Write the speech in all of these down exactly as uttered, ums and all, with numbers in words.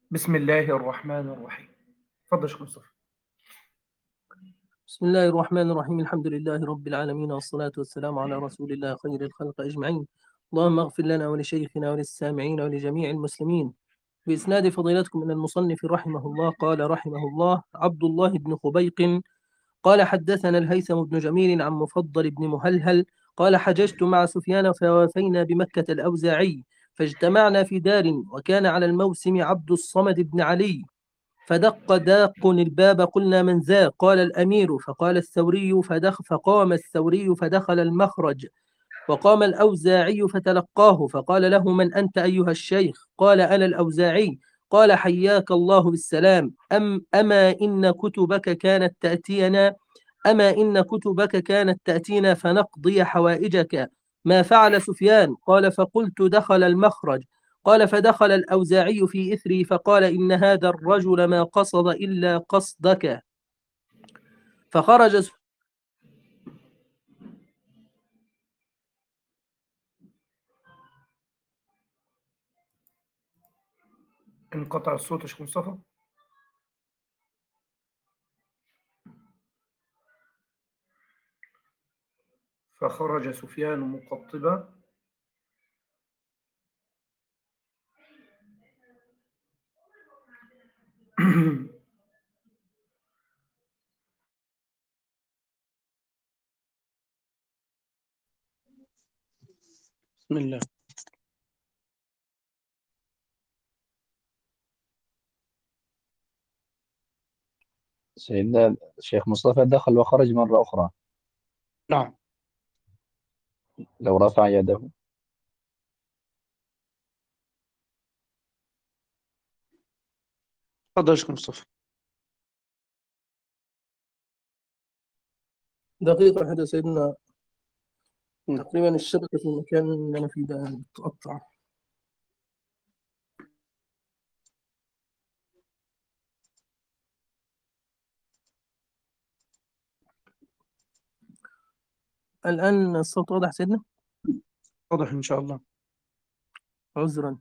بسم الله الرحمن الرحيم. تفضل شيخ مصطفى. بسم الله الرحمن الرحيم. الحمد لله رب العالمين، والصلاة والسلام على رسول الله خير الخلق أجمعين. اللهم اغفر لنا ولشيخنا وللسامعين ولجميع المسلمين. بإسناد فضيلتكم من المصنف رحمه الله قال رحمه الله: عبد الله بن خبيق قال حدثنا الهيثم بن جميل عن مفضل بن مهلهل قال: حججت مع سفيان فوافينا بمكة الأوزاعي، فاجتمعنا في دار، وكان على الموسم عبد الصمد بن علي، فدق داق الباب، قلنا: من ذا؟ قال: الأمير. فقال الثوري فدخ فقام الثوري فدخل المخرج، وقام الأوزاعي فتلقاه، فقال له: من أنت أيها الشيخ؟ قال: أنا الأوزاعي. قال: حياك الله بالسلام. أم أما إن كتبك كانت تأتينا أما إن كتبك كانت تأتينا فنقضي حوائجك، ما فعل سفيان؟ قال: فقلت: دخل المخرج. قال: فدخل الأوزاعي في إثري فقال: إن هذا الرجل ما قصد إلا قصدك. فخرج انقطع الصوت يا شيخ مصطفى. فخرج سفيان مقطبا بسم الله. سيدنا الشيخ مصطفى دخل وخرج مرة أخرى. نعم. لو رفع يده. تفضل يا شيخ مصطفى. دقيقة واحدة سيدنا، تقريبا الشبكة في المكان اللي أنا فيه ده بتقطع. الآن الصوت واضح سيدنا؟ واضح إن شاء الله. عذرا.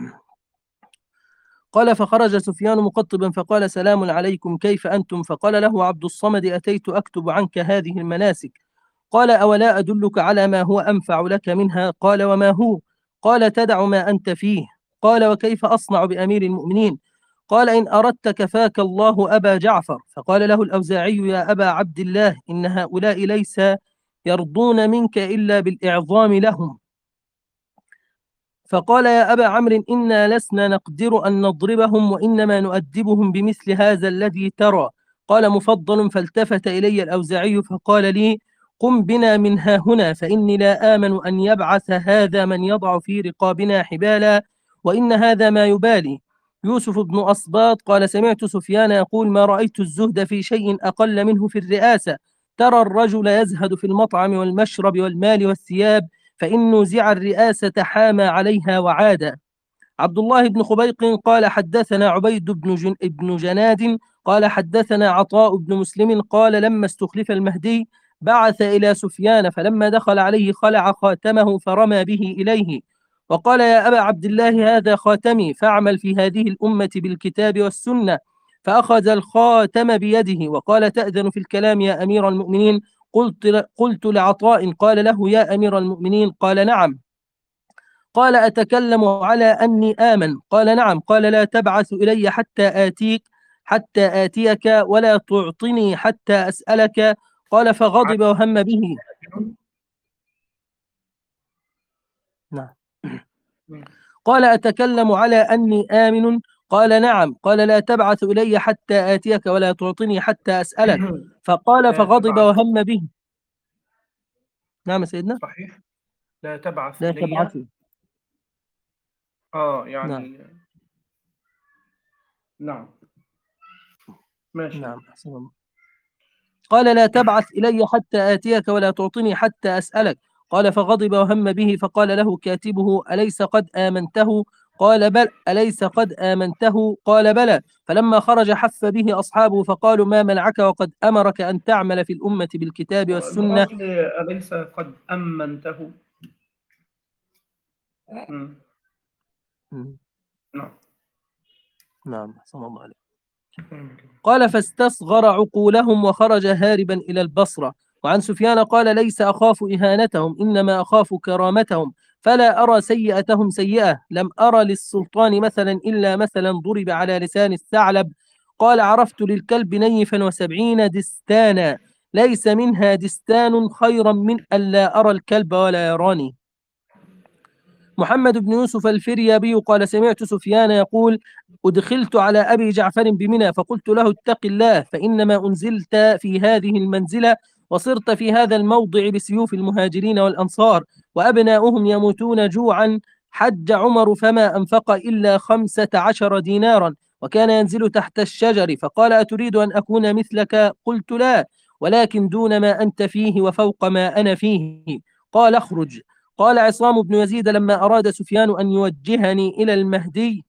قال: فخرج سفيان مقطبا فقال: سلام عليكم، كيف أنتم؟ فقال له عبد الصمد: أتيت أكتب عنك هذه المناسك. قال: أولا أدلك على ما هو أنفع لك منها؟ قال: وما هو؟ قال: تدع ما أنت فيه. قال: وكيف أصنع بأمير المؤمنين؟ قال: إن أردت كفاك الله أبا جعفر. فقال له الأوزاعي: يا أبا عبد الله، إن هؤلاء ليس يرضون منك إلا بالإعظام لهم. فقال: يا أبا عمرو، إنا لسنا نقدر أن نضربهم، وإنما نؤدبهم بمثل هذا الذي ترى. قال مفضل: فالتفت إلي الأوزاعي فقال لي: قم بنا من ها هنا، فإني لا آمن أن يبعث هذا من يضع في رقابنا حبالا، وإن هذا ما يبالي. يوسف بن أصباط قال: سمعت سفيان يقول: ما رأيت الزهد في شيء أقل منه في الرئاسة. ترى الرجل يزهد في المطعم والمشرب والمال والثياب، فإن نزع الرئاسة حام عليها وعاد. عبد الله بن خبيق قال: حدثنا عبيد بن, جن بن جناد قال: حدثنا عطاء بن مسلم قال: لما استخلف المهدي بعث إلى سفيان، فلما دخل عليه خلع خاتمه فرمى به إليه، وقال: يا أبا عبد الله، هذا خاتمي، فاعمل في هذه الأمة بالكتاب والسنة. فأخذ الخاتم بيده وقال: تأذن في الكلام يا أمير المؤمنين؟ قلت, قلت لعطاء: قال له: يا أمير المؤمنين؟ قال: نعم. قال: أتكلم على أني آمن؟ قال: نعم. قال: لا تبعث إلي حتى آتيك حتى آتيك ولا تعطني حتى أسألك. قال: فغضب وهم به. نعم. قال: أتكلم على أني آمن؟ قال: نعم. قال: لا تبعث إلي حتى آتيك ولا تعطني حتى أسألك. فقال: لا فغضب تبعث. وهم به. نعم سيدنا. صحيح. لا تبعث لا إلي. تبعثي. آه نعم. يعني. نعم. ماشي. نعم أحسن الله. قال: لا تبعث إلي حتى آتيك ولا تعطني حتى أسألك. قال: فغضب وهم به. فقال له كاتبه: أليس قد آمنته؟ قال: بل. أليس قد آمنته؟ قال: بلى. فلما خرج حف به أصحابه فقالوا: ما منعك وقد أمرك أن تعمل في الأمة بالكتاب والسنة؟ الأصل أليس قد أمنته؟ مم. م. نعم. نعم أحسن الله عليك. قال فاستصغر عقولهم وخرج هاربا إلى البصرة. وعن سفيان قال ليس أخاف إهانتهم إنما أخاف كرامتهم، فلا أرى سيئتهم سيئة. لم أرى للسلطان مثلا إلا مثلا ضرب على لسان الثعلب. قال عرفت للكلب نيفا وسبعين دستانا، ليس منها دستان خيرا من ألا أرى الكلب ولا يراني. محمد بن يوسف الفريابي قال سمعت سفيان يقول أدخلت على أبي جعفر بمنى فقلت له اتق الله، فإنما أنزلت في هذه المنزلة وصرت في هذا الموضع بسيوف المهاجرين والأنصار وأبناؤهم يموتون جوعا. حج عمر فما أنفق إلا خمسة عشر دينارا وكان ينزل تحت الشجر، فقال أتريد أن أكون مثلك؟ قلت لا، ولكن دون ما أنت فيه وفوق ما أنا فيه. قال اخرج. قال عصام بن يزيد لما أراد سفيان أن يوجهني إلى المهدي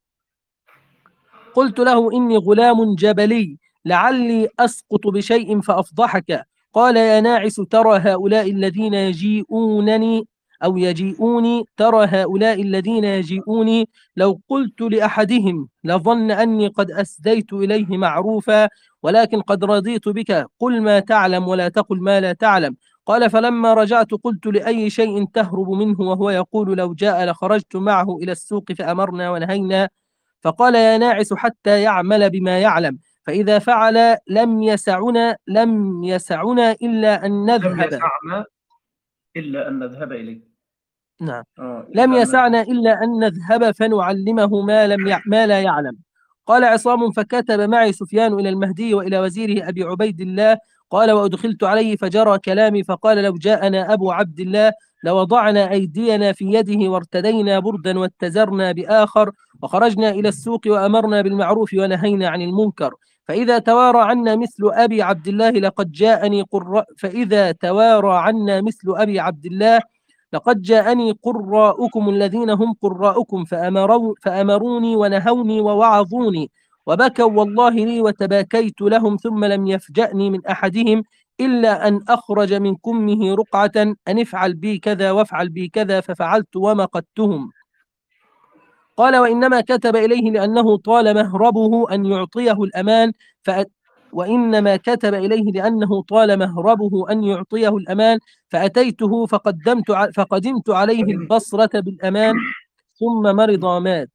قلت له إني غلام جبلي لعلي أسقط بشيء فأفضحك. قال يا ناعس ترى هؤلاء الذين يجيئونني أو يجيئوني ترى هؤلاء الذين يجيئوني لو قلت لأحدهم لظن أني قد أسديت إليه معروفا، ولكن قد رضيت بك، قل ما تعلم ولا تقل ما لا تعلم. قال فلما رجعت قلت لأي شيء تهرب منه وهو يقول لو جاء لخرجت معه إلى السوق فأمرنا ونهينا. فقال يا ناعس حتى يعمل بما يعلم، فإذا فعل لم يسعنا لم يسعنا إلا أن لم نذهب يسعنا إلا أن نذهب إليه. نعم آه، لم إلا أن يسعنا نذهب. إلا أن نذهب فنعلمه ما لم يع... ما لا يعلم. قال عصام فكتب معي سفيان إلى المهدي وإلى وزيره أبي عبيد الله. قال وأدخلت عليه فجرى كلامي فقال لو جاءنا أبو عبد الله لوضعنا أيدينا في يده وارتدينا بردا واتزرنا بآخر وخرجنا إلى السوق وأمرنا بالمعروف ونهينا عن المنكر. فإذا توارى عنا مثل أبي عبد الله لقد جاءني قراء فإذا توارى عنا مثل أبي عبد الله لقد جاءني قراؤكم الذين هم قراؤكم فأمروا فأمروني ونهوني ووعظوني وبكوا والله لي وتباكيت لهم، ثم لم يفجأني من أحدهم إلا أن أخرج من كمه رقعة أن افعل بي كذا وافعل بي كذا ففعلت ومقتهم. قال وإنما كتب إليه لأنه طال مهربه أن يعطيه الأمان فأت وإنما كتب إليه لأنه طال مهربه أن يعطيه الأمان فأتيته فقدمت ع... فقدمت عليه البصرة بالأمان ثم مرض ومات.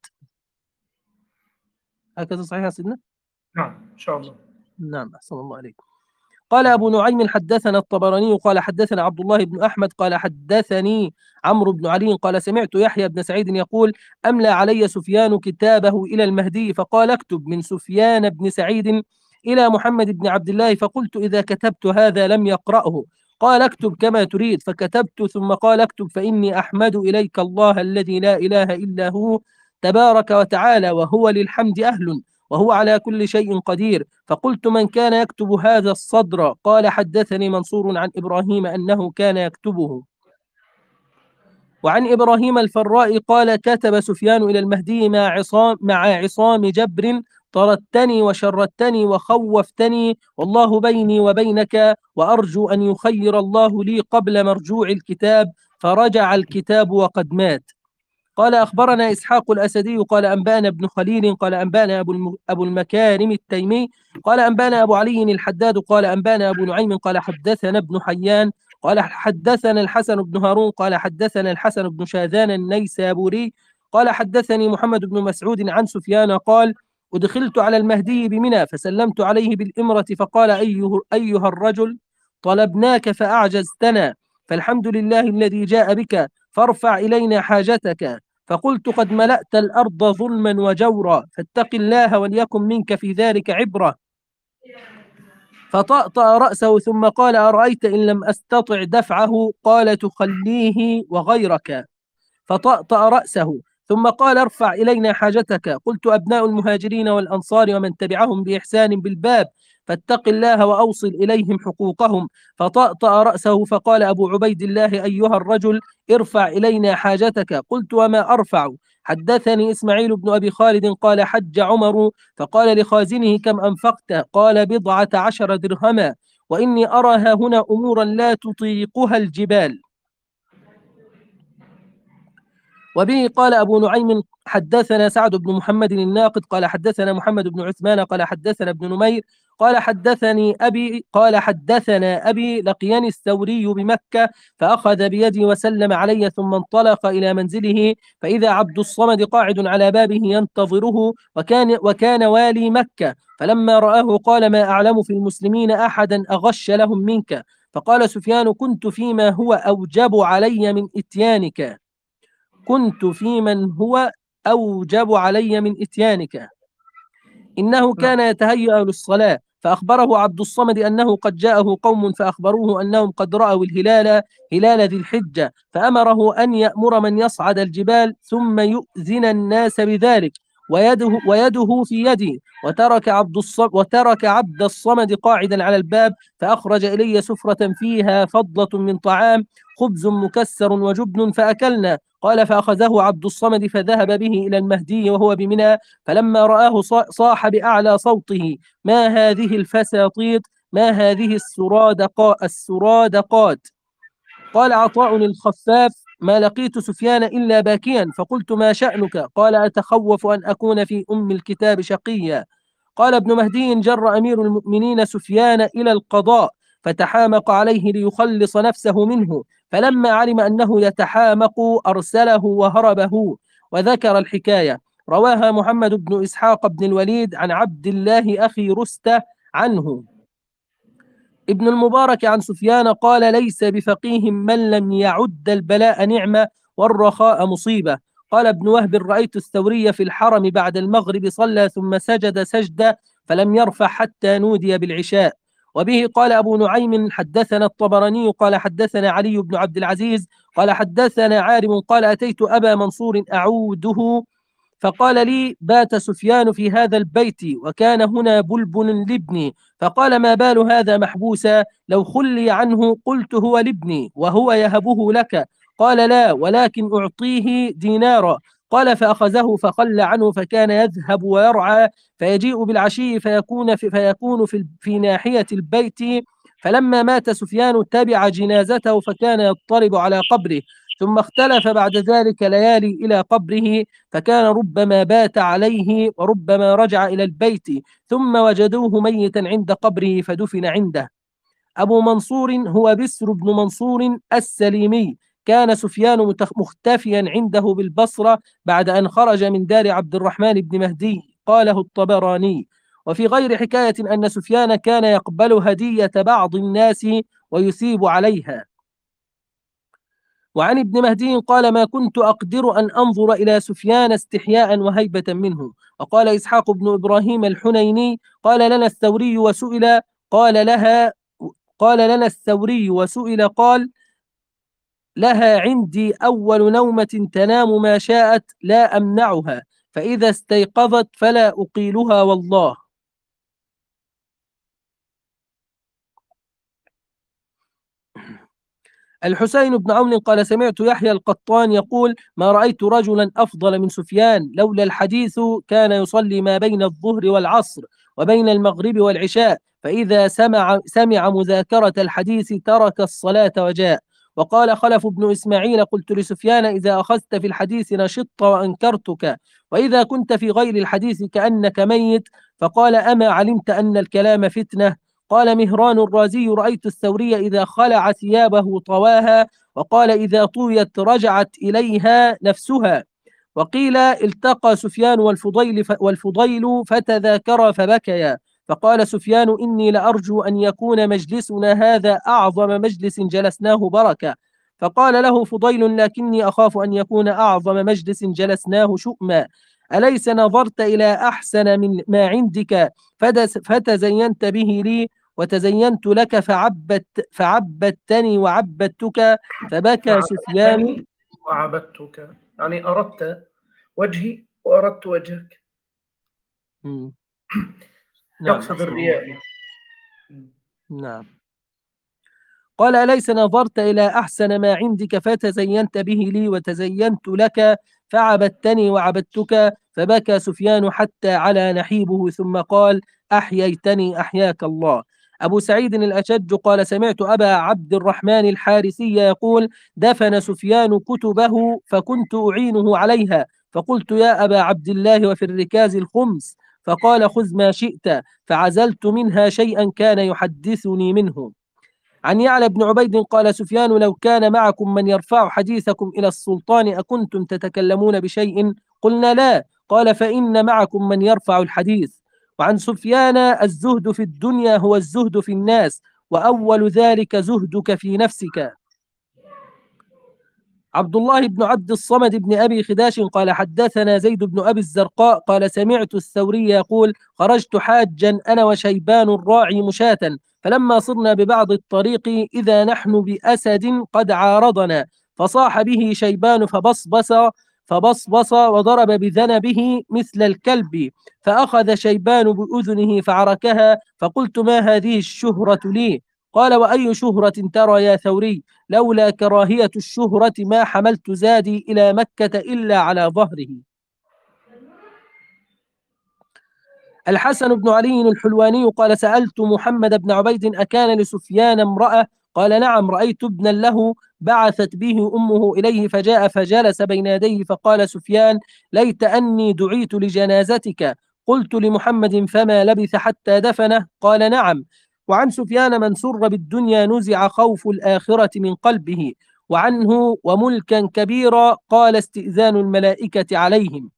هكذا صحيح يا سيدنا؟ نعم إن شاء الله. نعم أحسن الله عليك. قال أبو نعيم حدثنا الطبراني قال حدثنا عبد الله بن أحمد قال حدثني عمرو بن علي قال سمعت يحيى بن سعيد يقول أملى علي سفيان كتابه إلى المهدي فقال اكتب من سفيان بن سعيد إلى محمد بن عبد الله، فقلت إذا كتبت هذا لم يقرأه. قال اكتب كما تريد، فكتبت ثم قال اكتب فإني أحمد إليك الله الذي لا إله إلا هو تبارك وتعالى وهو للحمد أهل وهو على كل شيء قدير. فقلت من كان يكتب هذا الصدر؟ قال حدثني منصور عن إبراهيم أنه كان يكتبه. وعن إبراهيم الفراء قال كتب سفيان إلى المهدي مع عصام, مع عصام جبر طردتني وشردتني وخوفتني والله بيني وبينك وأرجو أن يخير الله لي قبل مرجوع الكتاب، فرجع الكتاب وقد مات. قال أخبرنا إسحاق الأسدي قال أنبانا ابن خليل قال أنبانا أبو, أبو المكارم التيمي قال أنبانا أبو علي الحداد قال أنبانا أبو نعيم قال حدثنا ابن حيان قال حدثنا الحسن بن هارون قال حدثنا الحسن بن شاذان النيسابوري قال حدثني محمد بن مسعود عن سفيان قال أدخلت على المهدي بمنى فسلمت عليه بالإمرة فقال أيه أيها الرجل طلبناك فأعجزتنا، فالحمد لله الذي جاء بك، فارفع إلينا حاجتك. فقلت قد ملأت الأرض ظلما وجورا فاتق الله وليكن منك في ذلك عبرة. فطأطأ رأسه ثم قال أرأيت إن لم أستطع دفعه؟ قال تخليه وغيرك. فطأطأ رأسه ثم قال ارفع إلينا حاجتك. قلت أبناء المهاجرين والأنصار ومن تبعهم بإحسان بالباب فاتق الله وأوصل إليهم حقوقهم. فطأطأ رأسه فقال أبو عبيد الله أيها الرجل ارفع إلينا حاجتك. قلت وما أرفع؟ حدثني إسماعيل بن أبي خالد قال حج عمر فقال لخازنه كم أنفقت؟ قال بضعة عشر درهما، وإني أرى ها هنا أمورا لا تطيقها الجبال. وبه قال أبو نعيم حدثنا سعد بن محمد الناقد قال حدثنا محمد بن عثمان قال حدثنا ابن نمير قال حدثني أبي قال حدثنا أبي لقيني الثوري بمكة فأخذ بيدي وسلم علي ثم انطلق إلى منزله فإذا عبد الصمد قاعد على بابه ينتظره وكان وكان والي مكة فلما رآه قال ما أعلم في المسلمين أحدا أغش لهم منك فقال سفيان كنت فيما هو أوجب علي من إتيانك كنت في من هو أوجب علي من إتيانك إنه كان يتهيأ للصلاة فأخبره عبد الصمد أنه قد جاءه قوم فأخبروه أنهم قد رأوا الهلال هلال ذي الحجة فأمره أن يأمر من يصعد الجبال ثم يؤذن الناس بذلك ويده, ويده في يدي وترك عبد الصمد وترك عبد الصمد قاعدا على الباب فأخرج إلي سفرة فيها فضلة من طعام خبز مكسر وجبن فأكلنا قال فأخذه عبد الصمد فذهب به إلى المهدي وهو بمنى فلما رآه صاح بأعلى صوته ما هذه الفساطيط ما هذه السرادقاء السرادقات قال عطاء الخفاف ما لقيت سفيان إلا باكيا فقلت ما شأنك قال أتخوف أن أكون في أم الكتاب شقيا قال ابن مهدي جر أمير المؤمنين سفيان إلى القضاء فتحامق عليه ليخلص نفسه منه فلما علم أنه يتحامق أرسله وهربه وذكر الحكاية رواها محمد بن إسحاق بن الوليد عن عبد الله أخي رستة عنه ابن المبارك عن سفيان قال ليس بفقيه من لم يعد البلاء نعمة والرخاء مصيبة قال ابن وهب رأيت الثوري في الحرم بعد المغرب صلى ثم سجد سجدة فلم يرفع حتى نودي بالعشاء وبه قال أبو نعيم حدثنا الطبراني قال حدثنا علي بن عبد العزيز قال حدثنا عارم قال أتيت أبا منصور أعوده فقال لي بات سفيان في هذا البيت وكان هنا بلبل لابني فقال ما بال هذا محبوسا لو خلي عنه قلت هو لابني وهو يهبه لك قال لا ولكن أعطيه دينارا قال فأخذه فخلى عنه فكان يذهب ويرعى فيجيء بالعشي فيكون في, فيكون في, في ناحية البيت فلما مات سفيان تبع جنازته فكان يضطرب على قبره ثم اختلف بعد ذلك ليالي إلى قبره فكان ربما بات عليه وربما رجع إلى البيت ثم وجدوه ميتا عند قبره فدفن عنده أبو منصور هو بسر بن منصور السليمي كان سفيان مختفيا عنده بالبصرة بعد أن خرج من دار عبد الرحمن بن مهدي قاله الطبراني وفي غير حكاية أن سفيان كان يقبل هدية بعض الناس ويثيب عليها وعن ابن مهدي قال ما كنت أقدر أن أنظر إلى سفيان استحياء وهيبة منه وقال إسحاق بن إبراهيم الحنيني قال لنا الثوري وسئل قال لها قال لنا الثوري وسئل قال لها عندي أول نومة تنام ما شاءت لا أمنعها فإذا استيقظت فلا أقيلها والله الحسين بن عون قال سمعت يحيى القطان يقول ما رأيت رجلا أفضل من سفيان لولا الحديث كان يصلي ما بين الظهر والعصر وبين المغرب والعشاء فإذا سمع, سمع مذاكرة الحديث ترك الصلاة وجاء وقال خلف بن إسماعيل قلت لسفيان إذا أخذت في الحديث نشطت وأنكرتك وإذا كنت في غير الحديث كأنك ميت فقال أما علمت أن الكلام فتنة قال مهران الرازي رأيت الثوري إذا خلع ثيابه طواها وقال إذا طويت رجعت إليها نفسها وقيل التقى سفيان والفضيل, والفضيل فتذاكرا فبكيا فقال سفيان إني لأرجو أن يكون مجلسنا هذا أعظم مجلس جلسناه بركة فقال له فضيل لكني أخاف أن يكون أعظم مجلس جلسناه شؤما أليس نظرت إلى أحسن من ما عندك فتزينت به لي وتزينت لك فعبت فعبدتني وعبدتك فبكى سفيان وعبدتك يعني أردت وجهي وأردت وجهك يقصد الرياء. نعم قال أليس نظرت إلى أحسن ما عندك فتزينت به لي وتزينت لك فعبدتني وعبدتك فبكى سفيان حتى على نحيبه ثم قال أحييتني أحياك الله أبو سعيد الأشج قال سمعت أبا عبد الرحمن الحارثي يقول دفن سفيان كتبه فكنت أعينه عليها، فقلت يا أبا عبد الله وفي الركاز الخمس، فقال خذ ما شئت، فعزلت منها شيئا كان يحدثني منه. عن يعلى بن عبيد قال سفيان لو كان معكم من يرفع حديثكم إلى السلطان أكنتم تتكلمون بشيء؟ قلنا لا. قال فإن معكم من يرفع الحديث. وعن سفيان الزهد في الدنيا هو الزهد في الناس، وأول ذلك زهدك في نفسك. عبد الله بن عبد الصمد بن أبي خداش قال حدثنا زيد بن أبي الزرقاء قال سمعت الثوري يقول خرجت حاجا أنا وشيبان الراعي مشاة، فلما صرنا ببعض الطريق إذا نحن بأسد قد عارضنا، فصاح به شيبان فبصبص فبصبص وضرب بذنبه مثل الكلب، فأخذ شيبان بأذنه فعركها، فقلت ما هذه الشهرة لي؟ قال وأي شهرة ترى يا ثوري؟ لولا كراهية الشهرة ما حملت زادي إلى مكة إلا على ظهره. الحسن بن علي الحلواني قال سألت محمد بن عبيد أكان لسفيان امرأة؟ قال نعم، رأيت ابنا له بعثت به أمه إليه فجاء فجلس بين يديه، فقال سفيان ليت أني دعيت لجنازتك. قلت لمحمد فما لبث حتى دفنه؟ قال نعم. وعن سفيان من سر بالدنيا نزع خوف الآخرة من قلبه. وعنه وملكا كبيرا قال استئذان الملائكة عليهم.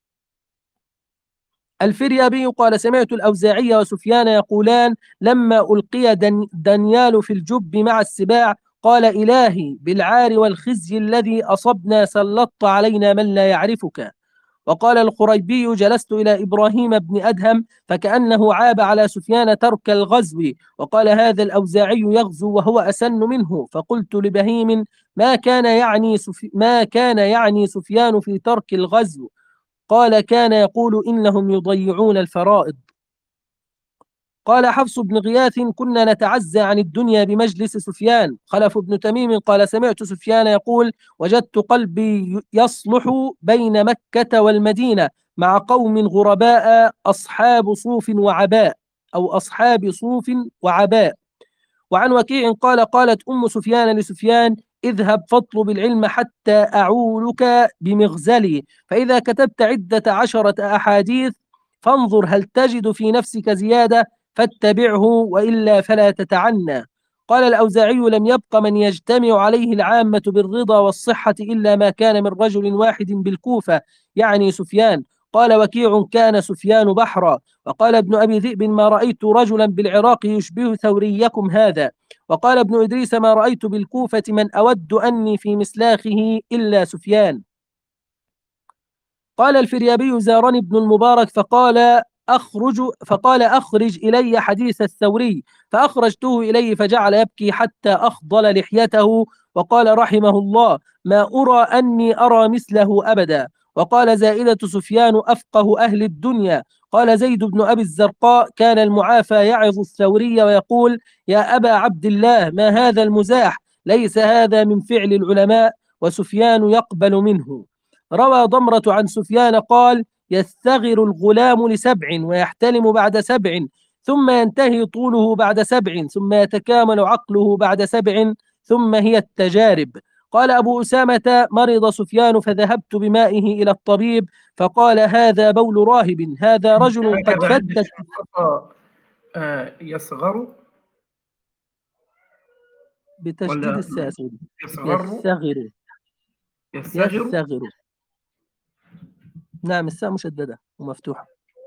الفريابي قال سمعت الأوزاعي وسفيان يقولان لما ألقي دن دانيال في الجب مع السباع قال إلهي بالعار والخزي الذي أصبنا سلطت علينا من لا يعرفك. وقال الخريبي جلست إلى إبراهيم بن أدهم فكأنه عاب على سفيان ترك الغزو، وقال هذا الأوزاعي يغزو وهو أسن منه، فقلت لبهيم ما كان يعني سفي ما كان يعني سفيان في ترك الغزو؟ قال كان يقول إنهم يضيعون الفرائض. قال حفص بن غياث كنا نتعزى عن الدنيا بمجلس سفيان. خلف بن تميم قال سمعت سفيان يقول وجدت قلبي يصلح بين مكة والمدينة مع قوم غرباء أصحاب صوف وعباء أو أصحاب صوف وعباء. وعن وكيع قال قالت أم سفيان لسفيان اذهب فاطلب العلم حتى أعولك بمغزلي، فإذا كتبت عدة عشرة أحاديث فانظر هل تجد في نفسك زيادة فاتبعه وإلا فلا تتعنى. قال الأوزاعي لم يبق من يجتمع عليه العامة بالرضا والصحة إلا ما كان من رجل واحد بالكوفة يعني سفيان. قال وكيع كان سفيان بحرا. وقال ابن أبي ذئب ما رأيت رجلا بالعراق يشبه ثوريكم هذا. وقال ابن إدريس ما رأيت بالكوفة من أود أني في مسلاخه إلا سفيان. قال الفريابي زارني ابن المبارك فقال أخرج فقال أخرج إلي حديث الثوري، فأخرجته إليه فجعل يبكي حتى أخضل لحيته، وقال رحمه الله ما أرى أني أرى مثله أبدا. وقال زائدة سفيان أفقه أهل الدنيا. قال زيد بن أبي الزرقاء كان المعافى يعظ الثوري ويقول يا أبا عبد الله ما هذا المزاح، ليس هذا من فعل العلماء، وسفيان يقبل منه. روى ضمرة عن سفيان قال يستغر الغلام لسبع ويحتلم بعد سبع ثم ينتهي طوله بعد سبع ثم يتكامل عقله بعد سبع ثم هي التجارب. قال أبو أسامة مرض سفيان فذهبت بمائه إلى الطبيب فقال هذا بول راهب، هذا رجل قد فتت. آه يصغر بتشديد الساء سيدي. يصغر يستغر يستغر يستغر نعم الساء مشددة ومفتوحة.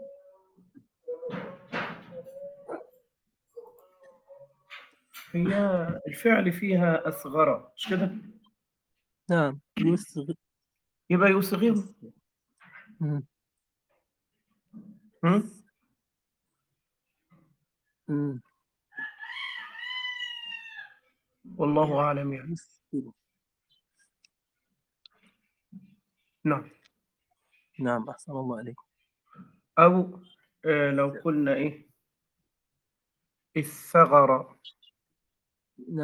هي الفعل فيها أصغر مش كده؟ نعم يصغر يبقى يصغر. مم. هم؟ مم. والله أعلم يعني. يصغر. نعم نعم أحسن الله عليكم. أو آه لو قلنا إيه الثغر.